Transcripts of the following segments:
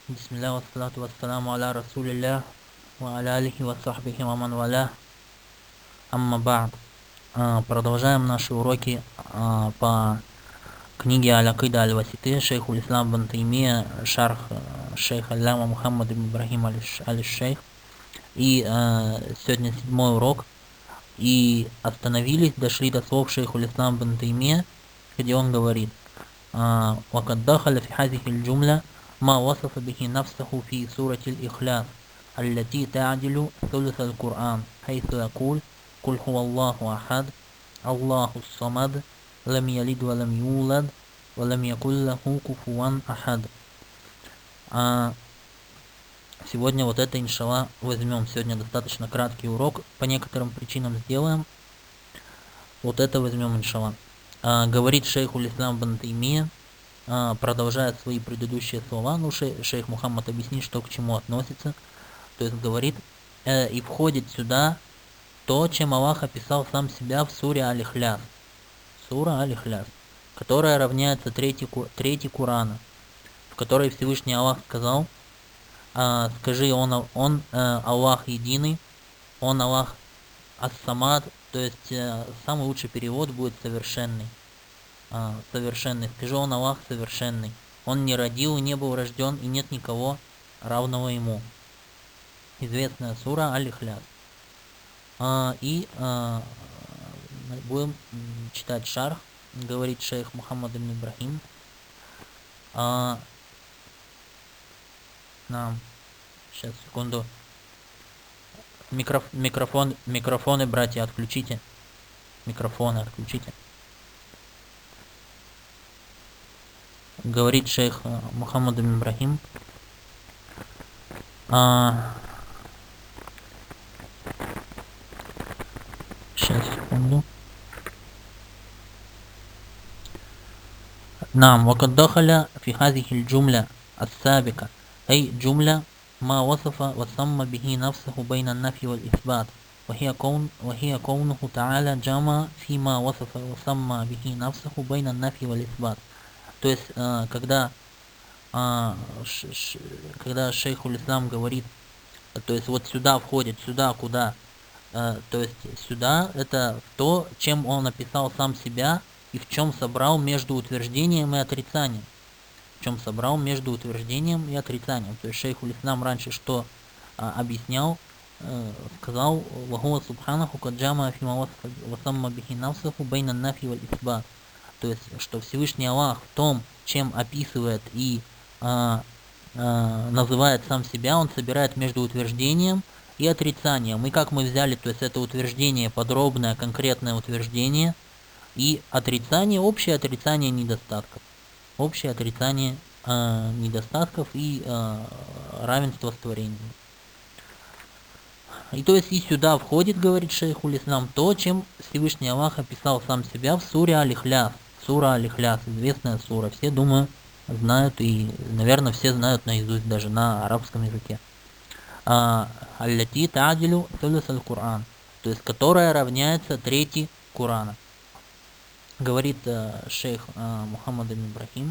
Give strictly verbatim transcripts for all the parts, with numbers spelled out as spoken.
Бисмилля, вассалату вассаламу аля расулилля, ва аля алихи ва сахбихи ва ман валя, амма ба'д. А, Продолжаем наши уроки а, по книге Аль-Акида Аль-Васити, шейху Ислам бин Таймия, шарх а, шейха Алляма Мухаммад ибн Ибрахим аль-Шейх. И а, сегодня седьмой урок. И остановились, дошли до слов шейху Ислам бин Таймия, где он говорит: وقد دخل في هذه الجملة ما وصف به نفسه في سورة الإخلاص التي تعدل ثلث القرآن، حيث يقول: قل هو الله أحد الله الصمد لم يلد ولم يولد ولم يكن له كفوا أحد. А сегодня вот это, иншалла, возьмем. Сегодня достаточно краткий урок, по некоторым причинам сделаем. Вот это возьмем, иншалла. А, говорит шейху Ислам бин Таймия, а, продолжая свои предыдущие слова. Ну, шей, шейх Мухаммад объяснит, что к чему относится. То есть говорит, э, и входит сюда то, чем Аллах описал сам себя в суре Аль-Ихляс. Сура Аль-Ихляс, которая равняется трети, трети Курана, в которой Всевышний Аллах сказал: а, скажи, он, он э, Аллах единый, он Аллах ас-самад. То есть э, самый лучший перевод будет совершенный. А, совершенный. Скажи, он Аллах совершенный. Он не родил и не был рожден, и нет никого равного ему. Известная сура Аль-Ихляс. А, и а, будем читать шарх, говорит шейх Мухаммад ибн Ибрахим. А, нам, сейчас, секунду. Микроф, микрофон, микрофоны, братья, отключите. Микрофоны отключите. Говорит шейх Мухаммад ибн Ибрахим. А, сейчас, секунду. نعم وقد دخل في هذه الجملة السابقة أي جملة ما وصف وسمى به نفسه بين النفي والإثبات، وهي كون وهي كونه تعالى جمع فيما وصف وسمى به نفسه بين النفي والإثبات. То есть, когда, когда шейх Уль-Ислам говорит, то есть вот сюда входит, сюда куда, то есть сюда это то, чем он описал сам себя и в чем собрал между утверждением и отрицанием. В чем собрал между утверждением и отрицанием. То есть шейх Уль-Ислам раньше что а, объяснял, э, сказал: «Вахуа субханаху каджама фима васамма бихи навсаху байна нафи валь исбат». То есть, что Всевышний Аллах в том, чем описывает и а, а, называет сам себя, он собирает между утверждением и отрицанием. И как мы взяли, то есть это утверждение, подробное, конкретное утверждение, и отрицание, общее отрицание недостатков. Общее отрицание э, недостатков и э, равенство с творением. И то есть и сюда входит, говорит шейх Уль-Ислам, то, чем Всевышний Аллах описал сам себя в суре Аль-Ихляс. Сура Аль-Ихляс, известная сура. Все, думаю, знают и, наверное, все знают наизусть даже на арабском языке. Аль-Лати та'адилю сулус аль-Кур'ан. То есть, которая равняется трети Курана. Говорит э, шейх э, Мухаммад ибн Ибрахим: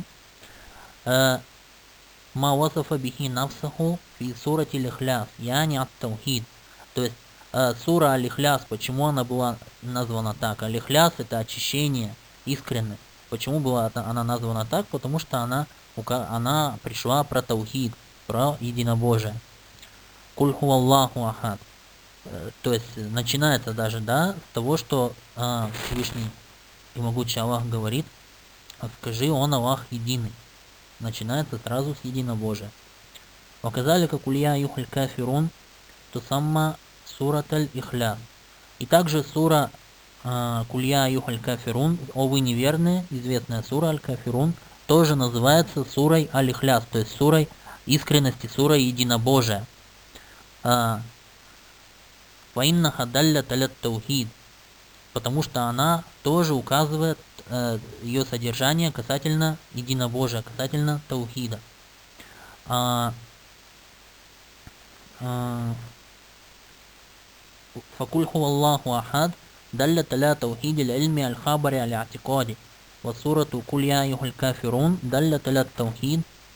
«Ма васафа бихи нафсаху фи сурати аль-Ихляс, яни ат-таухид». То есть э, сура Аль-Ихляс, почему она была названа так? Аль-Ихляс — это очищение, искренность. Почему была она названа так? Потому что она, она пришла про таухид, про единобожие. Куль хуа Аллаху ахад. То есть начинается даже, да, с того, что э, Всевышний и могучий Аллах говорит: скажи, он Аллах единый. Начинается сразу с единобожия. Показали, как улья юхаль кафирун, то сама сурат аль-Ихляс. И также сура кулья юхаль кафирун, о вы неверные, известная сура аль-Кафирун, тоже называется сурой аль-Ихляс, то есть сурой искренности, сурой единобожия. Фаинна хадалля талят таухид, потому что она тоже указывает э, ее содержание касательно единобожия, касательно таухида. Факуль хуа Аллаху ахад далля таля таухид аль-ильми аль-хабари аль-атикади. Ва сурату куль я юхаль кафирун далля таля таухид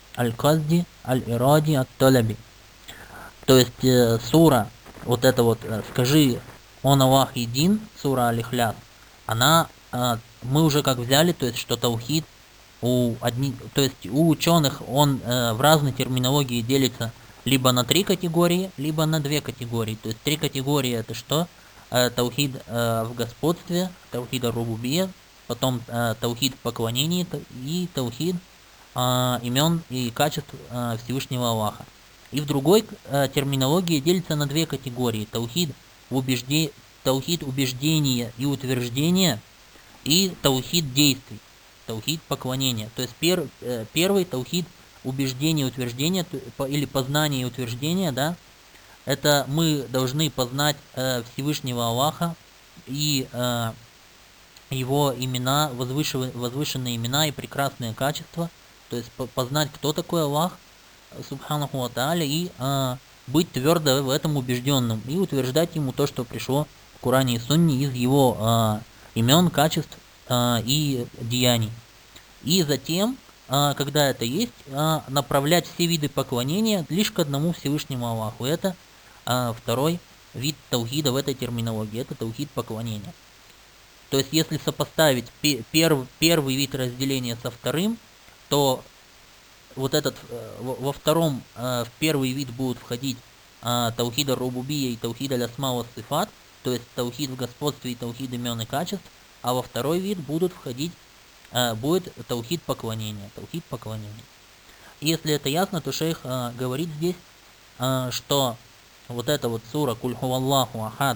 аль-казди, аль-иради, ат-талаби. То есть э, сура, вот это вот, э, скажи, он Аллах един, сура Аль-Ихляс, она, э, мы уже как взяли, то есть, что таухид у одни, то есть у ученых он э, в разной терминологии делится либо на три категории, либо на две категории. То есть три категории это что? Э, таухид э, в господстве, таухид ар-рубубия, потом э, таухид в поклонении и таухид э, имен и качеств э, Всевышнего Аллаха. И в другой э, терминологии делится на две категории. Таухид, в убежде... таухид убеждения и утверждения и таухид действий. Таухид поклонения. То есть пер, э, первый таухид убеждения и утверждения или познания и утверждения, да, это мы должны познать э, Всевышнего Аллаха и э, его имена, возвышенные, возвышенные имена и прекрасные качества. То есть познать, кто такой Аллах, субханаху ва тааля, и э, быть твердо в этом убежденным и утверждать ему то, что пришло в Коране и Сунне из его э, имен, качеств э, и деяний. И затем, э, когда это есть, э, направлять все виды поклонения лишь к одному Всевышнему Аллаху. Это э, второй вид таухида в этой терминологии. Это таухид поклонения. То есть, если сопоставить перв, первый вид разделения со вторым, то вот этот во втором, в первый вид будут входить таухид ар-рубубия и таухид аль-асма ва сифат, то есть таухид в господстве и таухид имен и качеств, а во второй вид будут входить, будет таухид поклонения, таухид поклонения. И если это ясно, то шейх говорит здесь, что вот эта вот сура «Куль хуваллаху ахад»,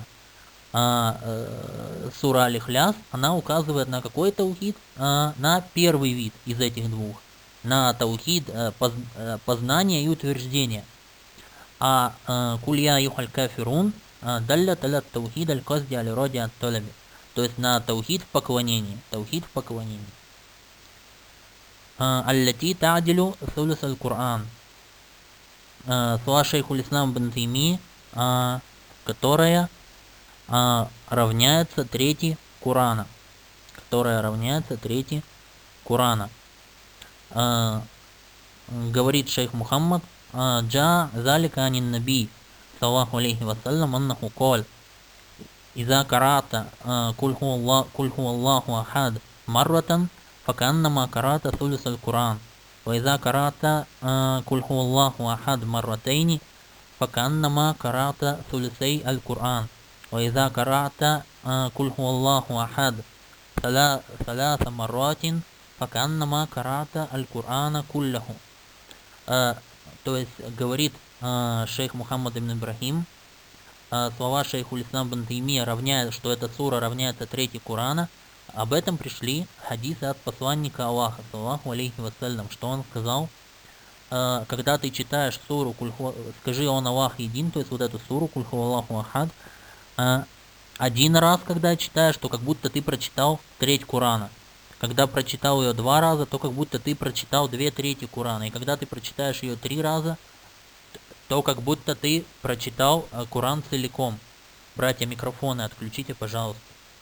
сура Аль-Ихляс, она указывает на какой таухид? На первый вид из этих двух. На таухид познания и утверждения. А кулья юхаль кафирун далля талят таухид аль-казди аль-ради ат-талаби. То есть на таухид в поклонении. Таухид в поклонении. Аллати та'дилю сулус аль-Кур'ан. Слова шейху ислам бин Тайми, которая равняется трети Корана. Которая равняется трети Корана. Говорит шейх Мухаммад: «Джа залика анин наби, саллаху алейхи вассалям, аннаху каль, иза карата куль ху Аллаху ахад марратан, факаннама карата сулус аль-Куран, ва иза карата куль ху Аллаху ахад марратайни, факаннама карата сулусей аль-Куран. وإذا قرأت قل هو الله أحد ثلاث مرات فكأنما قرأت القرآن كله». То есть говорит шейх Мухаммад ибн Ибрахим, слова шейху ислам бин Таймия равняют, что эта сура равняется трети Корана. Об этом пришли хадисы от посланника Аллаха, саллаху алейхи вассалям, что он сказал: когда ты читаешь суру «Скажи, он Аллах един», то есть вот эту суру «Куль ху Аллаху ахад», один раз, когда читаешь, то как будто ты прочитал треть Корана. Когда прочитал ее два раза, то как будто ты прочитал две трети Корана. И когда ты прочитаешь ее три раза, то как будто ты прочитал Коран целиком. Братья, микрофоны отключите, пожалуйста.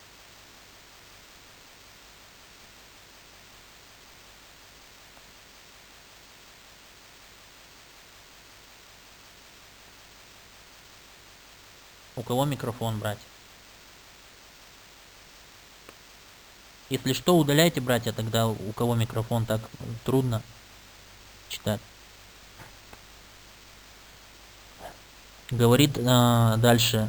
У кого микрофон, братья? Если что, удаляйте, братья, тогда у кого микрофон, так трудно читать. Говорит э, дальше.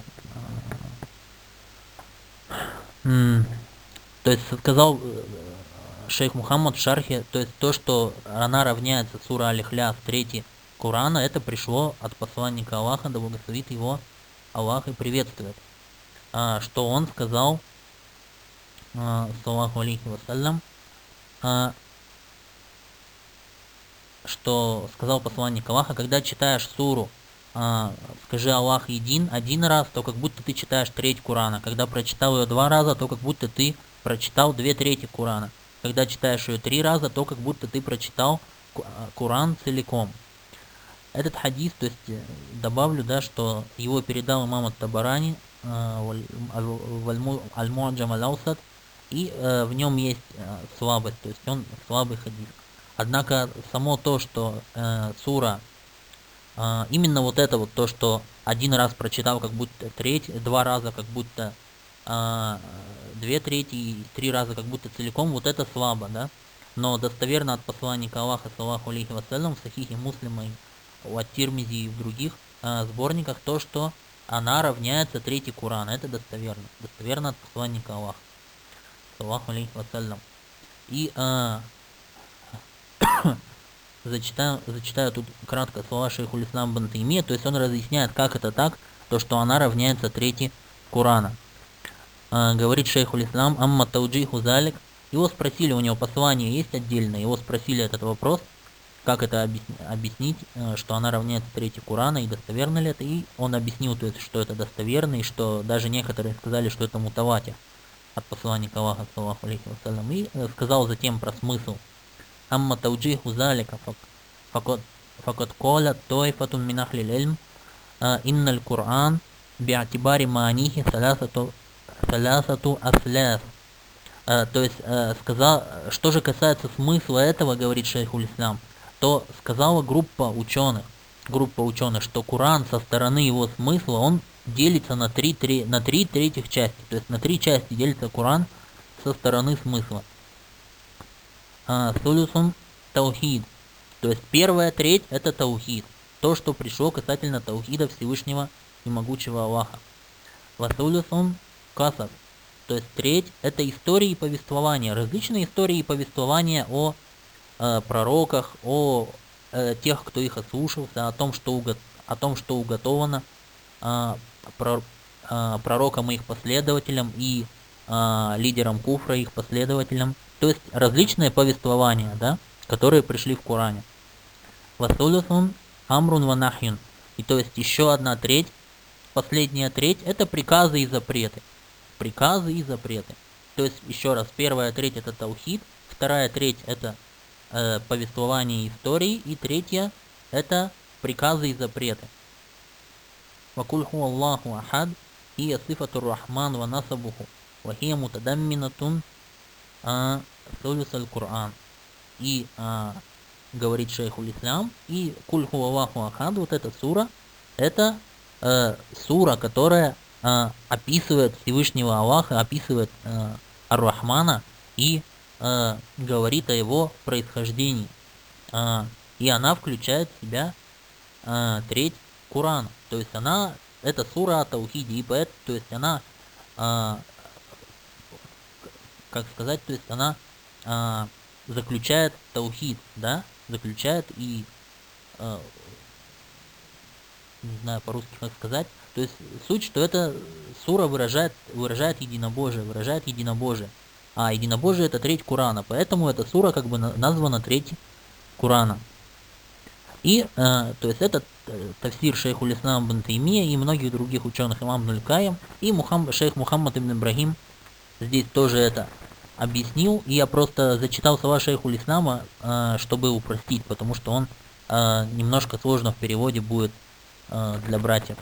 М-м, то есть сказал э, шейх Мухаммад в шархе, то есть то, что она равняется сура Аль-Ихляс третьей Корана, это пришло от посланника Аллаха, да благословит его Аллах и приветствует. А, что он сказал, саллаху алейхи вассалям, что сказал посланник Аллаха: когда читаешь суру «Скажи, Аллах един» один раз, то как будто ты читаешь треть Корана. Когда прочитал ее два раза, то как будто ты прочитал две трети Корана. Когда читаешь ее три раза, то как будто ты прочитал Коран целиком. Этот хадис, то есть добавлю, да, что его передал имам ат-Табарани в Аль-Му'джам аль-Аусат, и э, в нем есть э, слабость, то есть он слабый хадис. Однако само то, что э, сура, э, именно вот это вот то, что один раз прочитал как будто треть, два раза как будто э, две трети, и три раза как будто целиком, вот это слабо, да? Но достоверно от посланника Аллаха, саллаху алейхи вассалям, в Сахихе Муслима, у Ат-Тирмизи и в других э, сборниках, то, что она равняется трети Курана. Это достоверно. Достоверно от посланника Аллаха, саллаху алейхи вассалям. И э, зачитаю, зачитаю тут кратко слова шейхуль ислам ибн Таймия, то есть он разъясняет, как это так, то, что она равняется трети Курана. Э, говорит шейхуль ислам, амма тауджиху залик. Его спросили, у него послание есть отдельное, его спросили этот вопрос, как это объяснить, что она равняется трети Курана, и достоверно ли это, и он объяснил, то есть, что это достоверно, и что даже некоторые сказали, что это мутаватир от посланника Аллаха, саллаху алейхи вассалям, и сказал затем про смысл. Амма тауджиху залика факот коля тойфатун мин ахлил ильм инналь Кур'ан би'атибари маанихи саласату саласату асляс. Uh, то есть, uh, сказал, что же касается смысла этого, говорит шейхуль ислам, то сказала группа ученых, группа ученых, что Куран со стороны его смысла, он делится на три, три, на три третьих части. То есть на три части делится Куран со стороны смысла. Сулюсун uh, таухид. То есть первая треть это таухид. То, что пришло касательно таухида Всевышнего и могучего Аллаха. Васулюсун касас. То есть треть это истории и повествования, различные истории и повествования о э, пророках, о э, тех, кто их ослушался, о том, что, уго, о том, что уготовано э, про, э, пророкам и их последователям и э, лидерам куфра и их последователям. То есть различные повествования, да, которые пришли в Коране. Васулюсун амрун ванахюн. И то есть еще одна треть, последняя треть это приказы и запреты. Приказы и запреты. То есть, еще раз, первая треть это таухид, вторая треть это э, повествование истории, и третья это приказы и запреты. Вакуль ху Аллаху ахад, и сифатур рахман ва насабуху, ва хия мутадамминатун сулюс аль-Кур'ан. И а, говорит шейхуль ислам, и куль ху Аллаху ахад, вот эта сура, это э, сура, которая Uh, описывает Всевышнего Аллаха, описывает uh, Ар-Рахмана и uh, говорит о его происхождении. Uh, и она включает в себя uh, треть Курана. То есть она, это сура о таухиде, и поэтому, то есть она, uh, как сказать, то есть она uh, заключает таухид, да, заключает и, uh, не знаю по-русски как сказать, то есть суть, что эта сура выражает, выражает единобожие, выражает единобожие. А единобожие это треть Курана, поэтому эта сура как бы названа треть Курана. И, э, то есть это тафсир шейхуль ислам ибн Таймия и многих других ученых, имам Ибн аль-Кайим, и Мухаммад, шейх Мухаммад ибн Ибрахим здесь тоже это объяснил. И я просто зачитал слова шейхуль ислама, э, чтобы упростить, потому что он э, немножко сложно в переводе будет э, для братьев.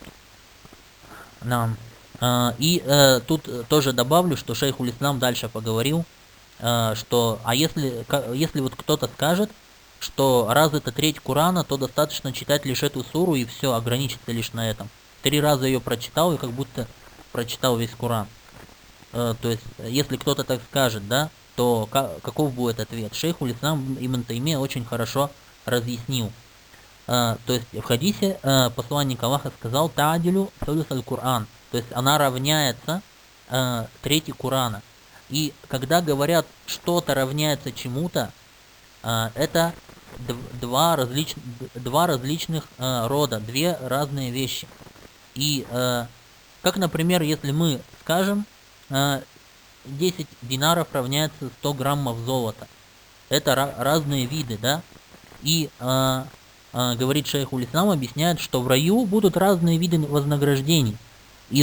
Да. Uh, и uh, тут тоже добавлю, что шейхуль ислам дальше поговорил, uh, что, а если, если вот кто-то скажет, что раз это треть Курана, то достаточно читать лишь эту суру и все, ограничиться лишь на этом. Три раза ее прочитал и как будто прочитал весь Куран. Uh, то есть, если кто-то так скажет, да, то как, каков будет ответ? Шейхуль ислам ибн Таймия очень хорошо разъяснил. Uh, то есть в хадисе uh, посланник Аллаха сказал «Та'адилю сулюс аль-Кур'ан», то есть она равняется uh, трети Курана. И когда говорят что-то равняется чему-то, uh, это два, различ... два различных uh, рода, две разные вещи. И uh, как, например, если мы скажем uh, десять динаров равняется сто граммов золота, это ra- разные виды, да? И uh, Uh, говорит шейхуль ислам, объясняет, что в раю будут разные виды вознаграждений из,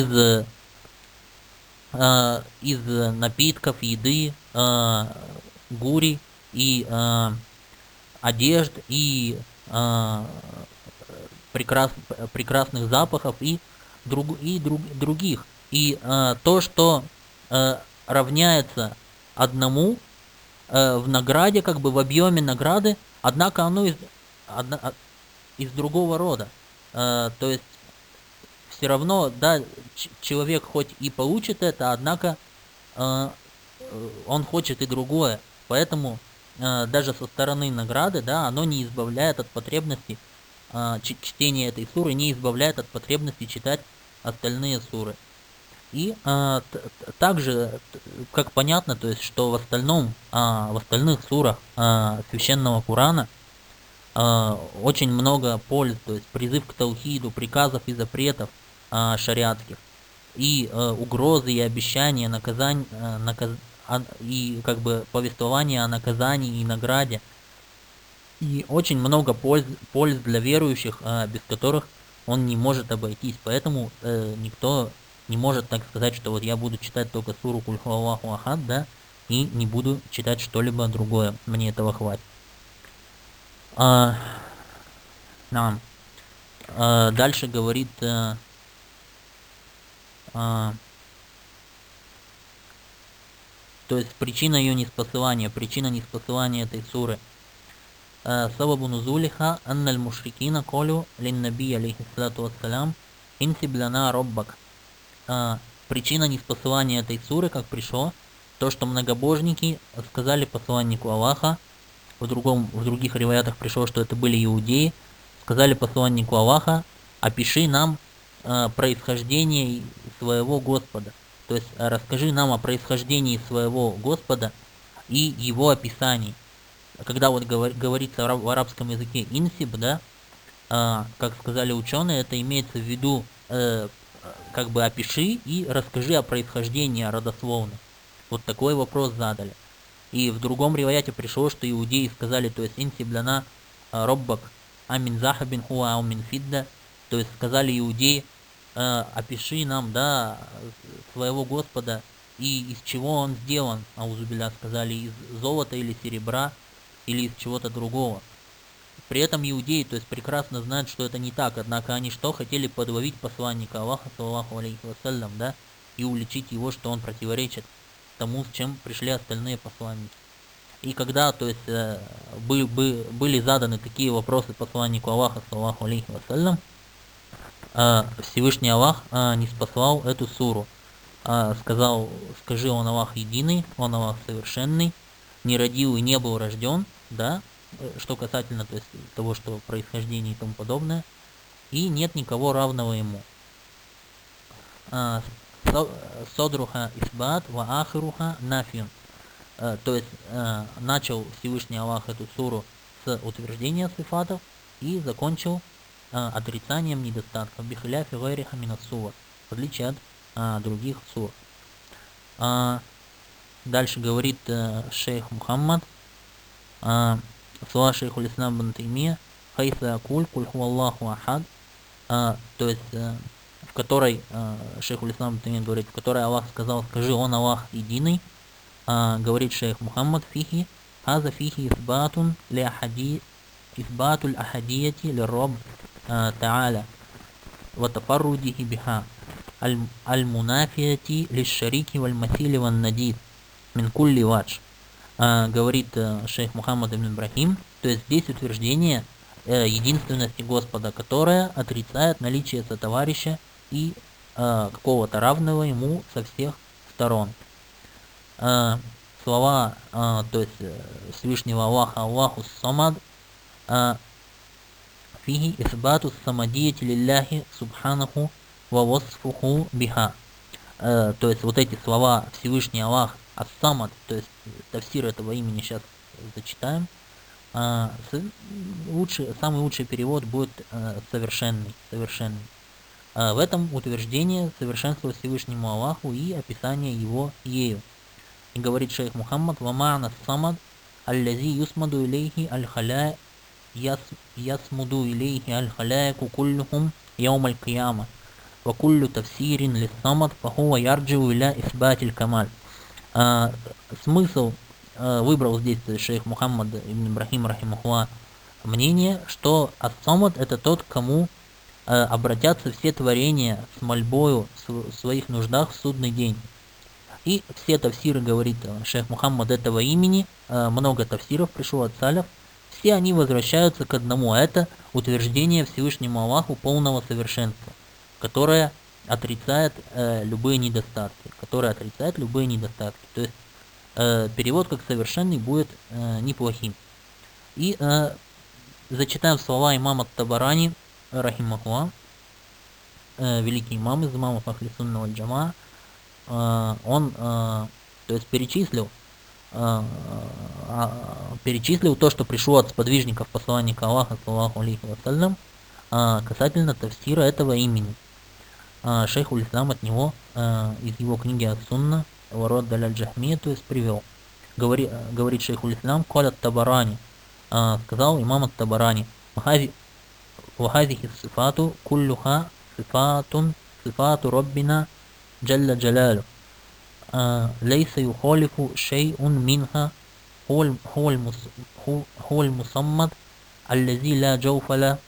uh, из напитков, еды, uh, гури и uh, одежд и uh, прекрас, прекрасных запахов и, друг, и друг, других. И uh, то, что uh, равняется одному э, в награде, как бы в объеме награды, однако оно из, одна, а, из другого рода. Э, то есть все равно, да, ч- человек хоть и получит это, однако э, э, он хочет и другое. Поэтому э, даже со стороны награды, да, оно не избавляет от потребности э, ч- чтения этой суры, не избавляет от потребности читать остальные суры. И а, т- т- также, т- как понятно, то есть, что в остальном, а, в остальных сурах а, священного Корана а, очень много польз, то есть призыв к таухиду, приказов и запретов а, шариатских, и а, угрозы и обещания, наказань, а, наказ... а- и как бы повествование о наказании и награде, и очень много польз, польз для верующих, а, без которых он не может обойтись. Поэтому э, никто не может так сказать, что вот я буду читать только суру Куль ху Аллаху Ахад, да, и не буду читать что-либо другое. Мне этого хватит. А, нам. А, дальше говорит, а, а, то есть причина ее неспосылания, причина неспосылания этой суры. سبب نزولها أن المشركين قالوا للنبي عليه الصلاة والسلام انسب لنا ربك. А, причина неспосылания этой суры, как пришло, то, что многобожники сказали посланнику Аллаха, в, другом, в других риваятах пришло, что это были иудеи, сказали посланнику Аллаха, опиши нам а, происхождение своего Господа. То есть а, расскажи нам о происхождении своего Господа и его описании. Когда вот говор, говорится в арабском языке инсиб, да, а, как сказали ученые, это имеется в виду э, как бы опиши и расскажи о происхождении, о родословном. Вот такой вопрос задали. И в другом риваяте пришло, что иудеи сказали, то есть инсиб лана роббак амин захабин хуа амин фидда, то есть сказали иудеи, э, опиши нам, да, своего Господа и из чего он сделан, аузубилля, сказали, из золота или серебра или из чего-то другого. При этом иудеи, то есть прекрасно знают, что это не так, однако они что, хотели подловить посланника Аллаха, саллаху алейхи вассалям, да, и уличить его, что он противоречит тому, с чем пришли остальные посланники. И когда, то есть, э, бы, бы, были заданы такие вопросы посланнику Аллаха, саллаху алейхи вассалям, э, Всевышний Аллах э, не спаслал эту суру. Э, сказал, скажи, он Аллах единый, он Аллах совершенный, не родил и не был рожден, да, что касательно, то есть, того, что происхождение и тому подобное, и нет никого равного ему. Содруха исбат ва ахируха нафин. То есть начал Всевышний Аллах эту суру с утверждения сифатов и закончил отрицанием недостатков. Бихиляфи гайриха минассура, в отличие от других сур. Дальше говорит шейх Мухаммад, слова шейху Ислам бин Таймия, хайса акуль, куль ху Аллаху ахад, то есть в которой шейху Ислам бин Таймия говорит, в которой Аллах сказал, скажи, он Аллах единый, говорит шейх Мухаммад, фихи, хаза фихи исбатун ли ахади, исбатуль ахадияти ли роб та'аля, ва тафаррудихи биха, аль-мунафияти ли шарики валь масили ван надид, мин кулли вадж. Uh, говорит uh, шейх Мухаммад ибн Ибрахим, то есть здесь утверждение uh, единственности Господа, которое отрицает наличие сотоварища и uh, какого-то равного ему со всех сторон. Uh, слова uh, то есть uh, Всевышнего Аллаха, Аллаху самад, фиги исбату самадияти лилляхи субханаху ва восфуху биха. То есть вот эти слова Всевышний Аллах Ас-Самад, то есть тафсир этого имени сейчас зачитаем. А, с, лучший, самый лучший перевод будет а, совершенный, совершенный. А, в этом утверждение совершенства Всевышнему Аллаху и описание его ею. И говорит шейх Мухаммад, «Вама'на самад, аллази юсмаду илейхи аль-халя, ясмуду илейхи аль-халяяку куллюхум яум аль-кияма, ва куллю тавсирин лиссамад, фахува ярдживу иля исбатиль камаль». А, смысл а, выбрал здесь шейх Мухаммад ибн Ибрахим рахимахулlah мнение, что ас-самад это тот, к кому а, обратятся все творения с мольбою в своих нуждах в судный день. И все тафсиры, говорит шейх Мухаммад, этого имени, много тафсиров пришло от саляф, все они возвращаются к одному, а это утверждение Всевышнему Аллаху полного совершенства, которое отрицает э, любые недостатки, которое отрицает любые недостатки. То есть э, перевод как совершенный будет э, неплохим. И э, зачитаем слова имама Табарани, рахимахуллах, э, великий имам из имамов Ахли Сунна валь Джамаа. э, он э, то есть перечислил э, э, перечислил то, что пришло от сподвижников посланника Аллаха, саллаллаху алейхи вассалям, э, касательно тафсира этого имени. э, Шейх уль-Ислам от него э, из его книги Ас-Сунна Ворот даль аль-Джахмия, то есть привел. Говори, говорит шейх уль-Ислам, Каля Табарани, сказал имам ат-Табарани, вахазихи сифату куллюха сифатун сифату Роббина джалля джалалю, лейса юхалифу шейун минха хуаль мусаммад аллази ла джауфаля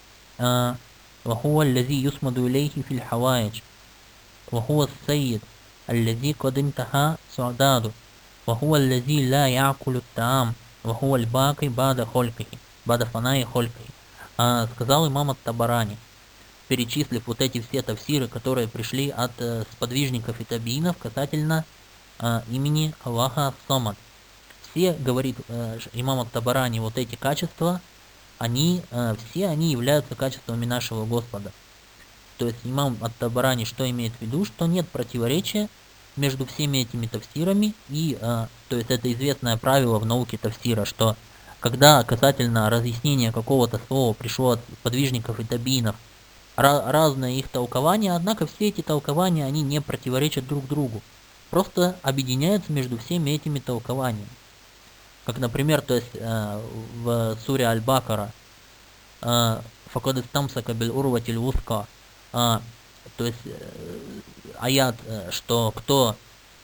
وهو الذي يسمد إليه في الحوائج وهو السيد الذي قد انتهى سعداده وهو الذي لا يأكل الطعام وهو الباقي بعد خلقه بعد فناء خلقه. А, сказал имам ат-Табарани, перечислив вот эти все тафсиры, которые пришли от э, сподвижников и табиинов касательно э, имени Аллаха Ас-Самад. Все, говорит э, имам ат-Табарани, вот эти качества, они, э, все они являются качествами нашего Господа. То есть имам ат-Табарани что имеет в виду? Что нет противоречия между всеми этими тафсирами, и э, то есть это известное правило в науке тафсира, что когда касательно разъяснения какого-то слова пришло от подвижников и табиинов ra- разное их толкование, однако все эти толкования, они не противоречат друг другу, просто объединяются между всеми этими толкованиями. Как, например, то есть э, в суре Аль-Бакара «Факад истамсака биль урватиль вуска», то есть э, аят, что кто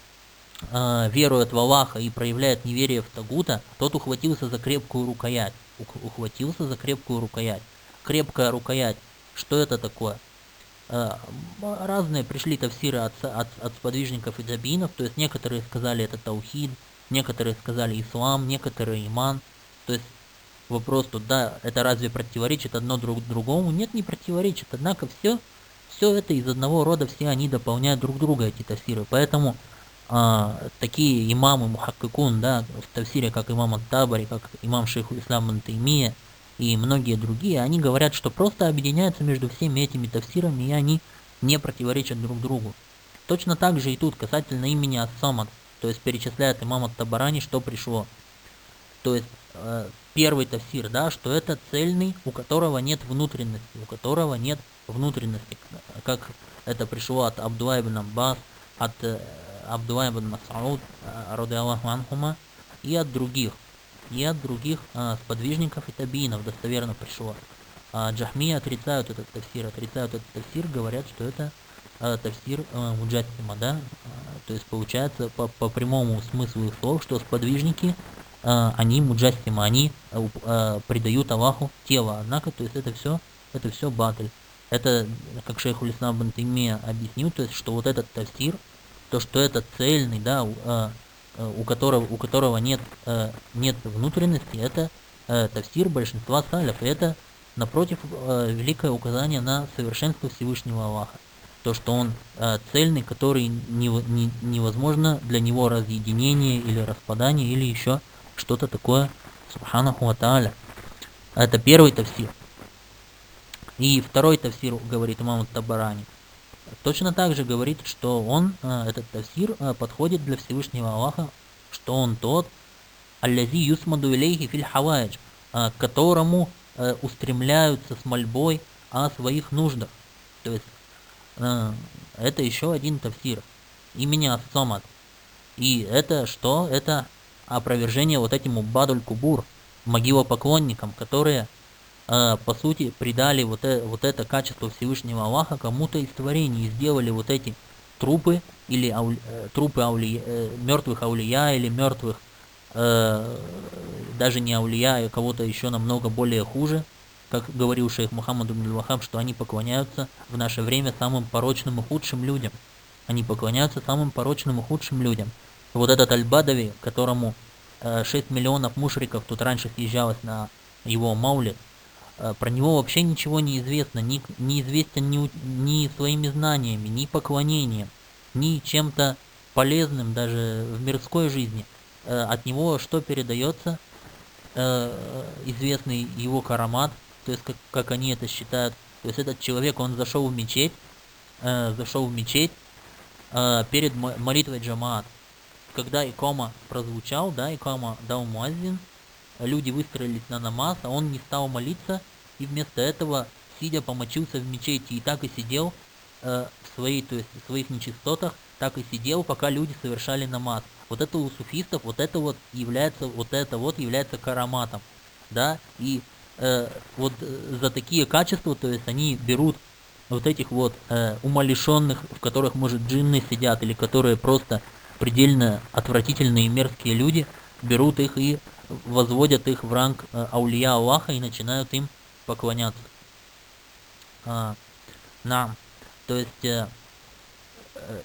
э, верует в Аллаха и проявляет неверие в Тагута, тот ухватился за крепкую рукоять. Ухватился за крепкую рукоять. Крепкая рукоять. Что это такое? Э, разные пришли тафсиры от, от, от сподвижников и табиинов, то есть некоторые сказали это таухид, некоторые сказали ислам, некоторые иман. То есть вопрос тут, да, это разве противоречит одно друг другому? Нет, не противоречит, однако все Все это из одного рода, все они дополняют друг друга, эти тафсиры. Поэтому а, такие имамы мухаккикун, да, в тафсире, как имам ат-Табари, как имам шейх уль-Ислам ибн Таймия и многие другие, они говорят, что просто объединяются между всеми этими тафсирами, и они не противоречат друг другу. Точно так же и тут, касательно имени Ас-Самад, то есть перечисляет имам ат-Табарани, что пришло. То есть э, первый тафсир, да, что это цельный, у которого нет внутренности, у которого нет внутренности, как это пришло от Абдулла ибн Аббас, от э, Абдулла ибн Мас'ауд, э, ради Аллаху анхума, и от других, и от других э, сподвижников и табиинов достоверно пришло. А Джахмия отрицают этот тафсир, отрицают этот тафсир, говорят, что это э, тафсир э, муджассима, да, э, то есть получается по, по прямому смыслу их слов, что сподвижники э, они муджассима, они э, э, придают Аллаху тело, однако, то есть это все, это все батль. Это, как шейх уль-Ислам ибн Таймия объяснил, то есть, что вот этот тафсир, то, что это цельный, да, у, у, которого, у которого нет, нет внутренности, это тафсир большинства саляф, и это, напротив, великое указание на совершенство Всевышнего Аллаха. То, что он цельный, который не, не, невозможно для него разъединение или распадание, или еще что-то такое, субханаху ва тааля. Это первый тафсир. И второй тафсир, говорит имам ат-Табарани, точно так же говорит, что он, этот тафсир, подходит для Всевышнего Аллаха, что он тот, аллази юсмаду илейхи филь хаваидж, к которому устремляются с мольбой о своих нуждах. То есть это еще один тафсир имени Ас-Самад. И это что? Это опровержение вот этим убадуль кубур, могилопоклонникам, которые по сути придали вот это, вот это качество Всевышнего Аллаха кому-то из творений и сделали вот эти трупы или аули, трупы аули, мертвых аулия или мертвых э, даже не аулия, а кого-то еще намного более хуже, как говорил шейх Мухаммад ибн аль-Ваххаб, что они поклоняются в наше время самым порочным и худшим людям. Они поклоняются самым порочным и худшим людям. И вот этот Аль-Бадави, которому э, шесть миллионов мушриков тут раньше съезжалось на его маулид, э, про него вообще ничего не известно, ни, не известен ни, ни своими знаниями, ни поклонением, ни чем-то полезным даже в мирской жизни. Э, от него что передается? Э, известный его карамат, то есть как, как они это считают. То есть этот человек, он зашел в мечеть, э, зашел в мечеть э, перед молитвой джамаат. Когда икома прозвучал, да, икома дал муаззин, люди выстроились на намаз, а он не стал молиться, и вместо этого, сидя, помочился в мечети, и так и сидел э, в своей, то есть в своих нечистотах, так и сидел, пока люди совершали намаз. Вот это у суфистов, вот это вот является, вот это вот является караматом, да, и э, вот за такие качества, то есть они берут вот этих вот э, умалишенных, в которых, может, джинны сидят, или которые просто предельно отвратительные и мерзкие люди, берут их и возводят их в ранг э, аулия Аллаха и начинают им поклоняться. А, нам. То есть э, э,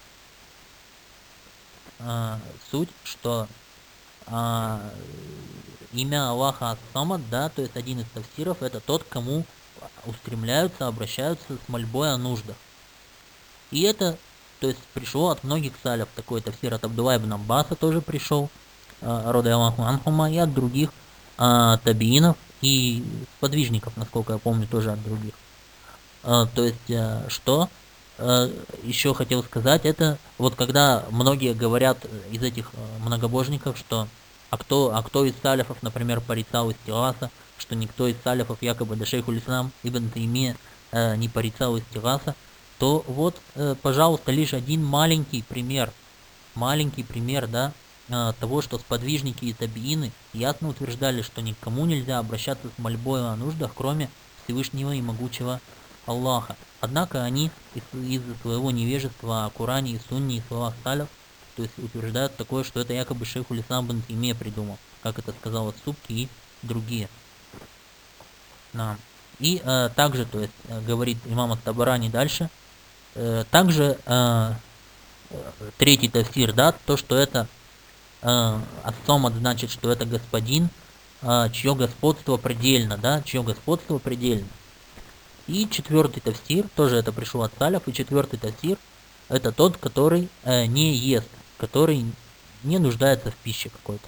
э, суть, что э, имя Аллаха Ас-Самад, да, то есть один из тафсиров, это тот, кому устремляются, обращаются с мольбой о нуждах. И это, то есть, пришло от многих саляф, такой тафсир от Абдулла ибн Аббаса тоже пришел, рода Аллаху анхума, и от других а, табиинов и подвижников, насколько я помню, тоже от других. А, то есть, а, что а, еще хотел сказать, это вот когда многие говорят из этих многобожников, что а кто, а кто из саляфов, например, порицал истигаса, что никто из саляфов, якобы до шейхуль ислам ибн Таймия, э, не порицал истигаса, то вот, э, пожалуйста, лишь один маленький пример, маленький пример, да, э, того, что сподвижники и табиины ясно утверждали, что никому нельзя обращаться с мольбой о нуждах, кроме Всевышнего и могучего Аллаха. Однако они из- из-за своего невежества о Коране и Сунне и словах саляф, то есть утверждают такое, что это якобы шейхуль ислам ибн Таймия придумал, как это сказал Ат-Субки и другие. Да. И э, также, то есть, э, говорит имам Ат-Табарани дальше, э, также э, третий тафсир, да, то, что это э, ас-Самад, значит, что это господин, э, чье господство предельно, да, чье господство предельно. И четвертый тафсир, тоже это пришло от саляф, и четвертый тафсир, это тот, который э, не ест, который не нуждается в пище какой-то.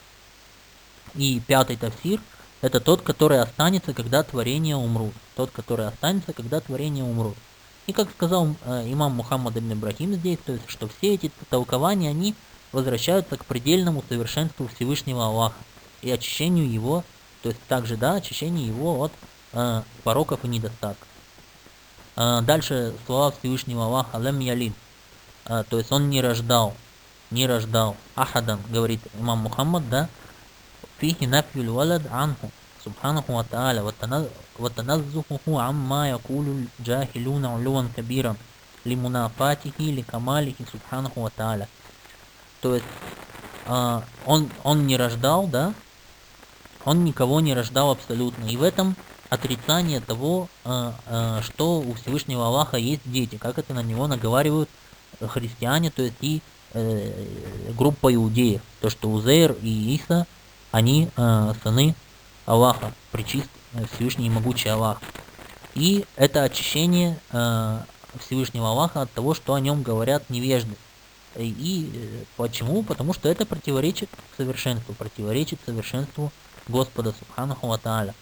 И пятый тафсир, это тот, который останется, когда творения умрут. Тот, который останется, когда творения умрут. И как сказал э, имам Мухаммад ибн Ибрахим здесь, то есть, что все эти толкования, они возвращаются к предельному совершенству Всевышнего Аллаха и очищению его, то есть также, да, очищению его от э, пороков и недостатков. Э, дальше слова Всевышнего Аллаха «Лам ялид», э, то есть он не рождал, не рождал ахадан, говорит имам Мухаммад, да, фихи нафюль валад анху, субханаху ва тааля, ватаназзухуху амма якулю джахилюна улюван кабиран, лимунафатихи, ликамалихи, субханаху ва тааля. То есть э, он, он не рождал, да, он никого не рождал абсолютно. И в этом отрицание того, э, э, что у Всевышнего Аллаха есть дети, как это на него наговаривают христиане, то есть и э, группа иудеев, то, что Узейр и Иса, они э, сыны Аллаха, пречист Всевышний и могучий Аллах. И это очищение э, Всевышнего Аллаха от того, что о нем говорят невежды. И, и э, почему? Потому что это противоречит совершенству, противоречит совершенству Господа Субханаху ва Тааля.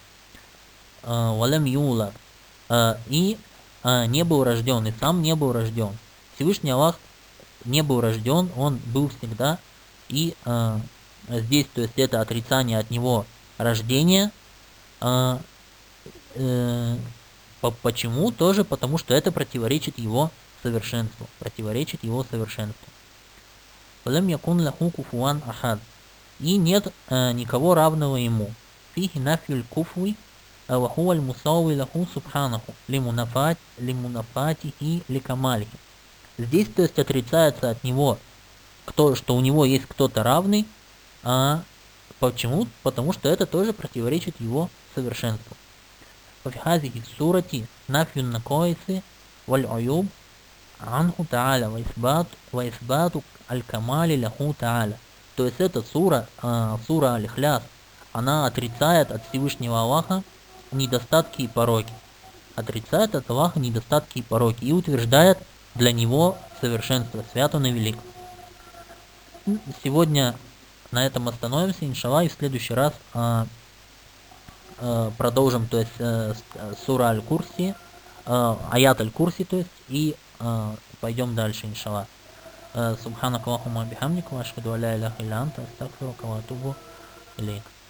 Валям юла. И э, не был рожден, и сам не был рожден. Всевышний Аллах не был рожден, он был всегда. И э, здесь, то есть, это отрицание от него рождения. Э, э, почему? Тоже потому, что это противоречит его совершенству. Противоречит его совершенству. Валям якун лаху куфуан ахад. И нет э, никого равного ему. Фихи нафюль куфуи вахуаль мусауи лаху субханаху лимунафат лимунафатихи ликамалихи. Здесь, то есть, отрицается от него, кто, что у него есть кто-то равный. А почему? Потому что это тоже противоречит его совершенству. В хазихи сурати нафюн накоисы валь оюб анху та'аля ва исбат ва исбату аль-камали лаху та'аля. То есть эта сура, а, сура Аль-Ихляс, она отрицает от Всевышнего Аллаха недостатки и пороки. Отрицает от Аллаха недостатки и пороки и утверждает для него совершенство, свят он и велик. Сегодня на этом остановимся, иншаллах, и в следующий раз а, а, продолжим, то есть а, сура Аль-Курси, а, аят Аль-Курси, то есть, и а, пойдем дальше, иншаллах. Субханак Аллахумма бихамдик, ва ашхаду ан ла иляха илля анта, астагфирука ва атубу илейк.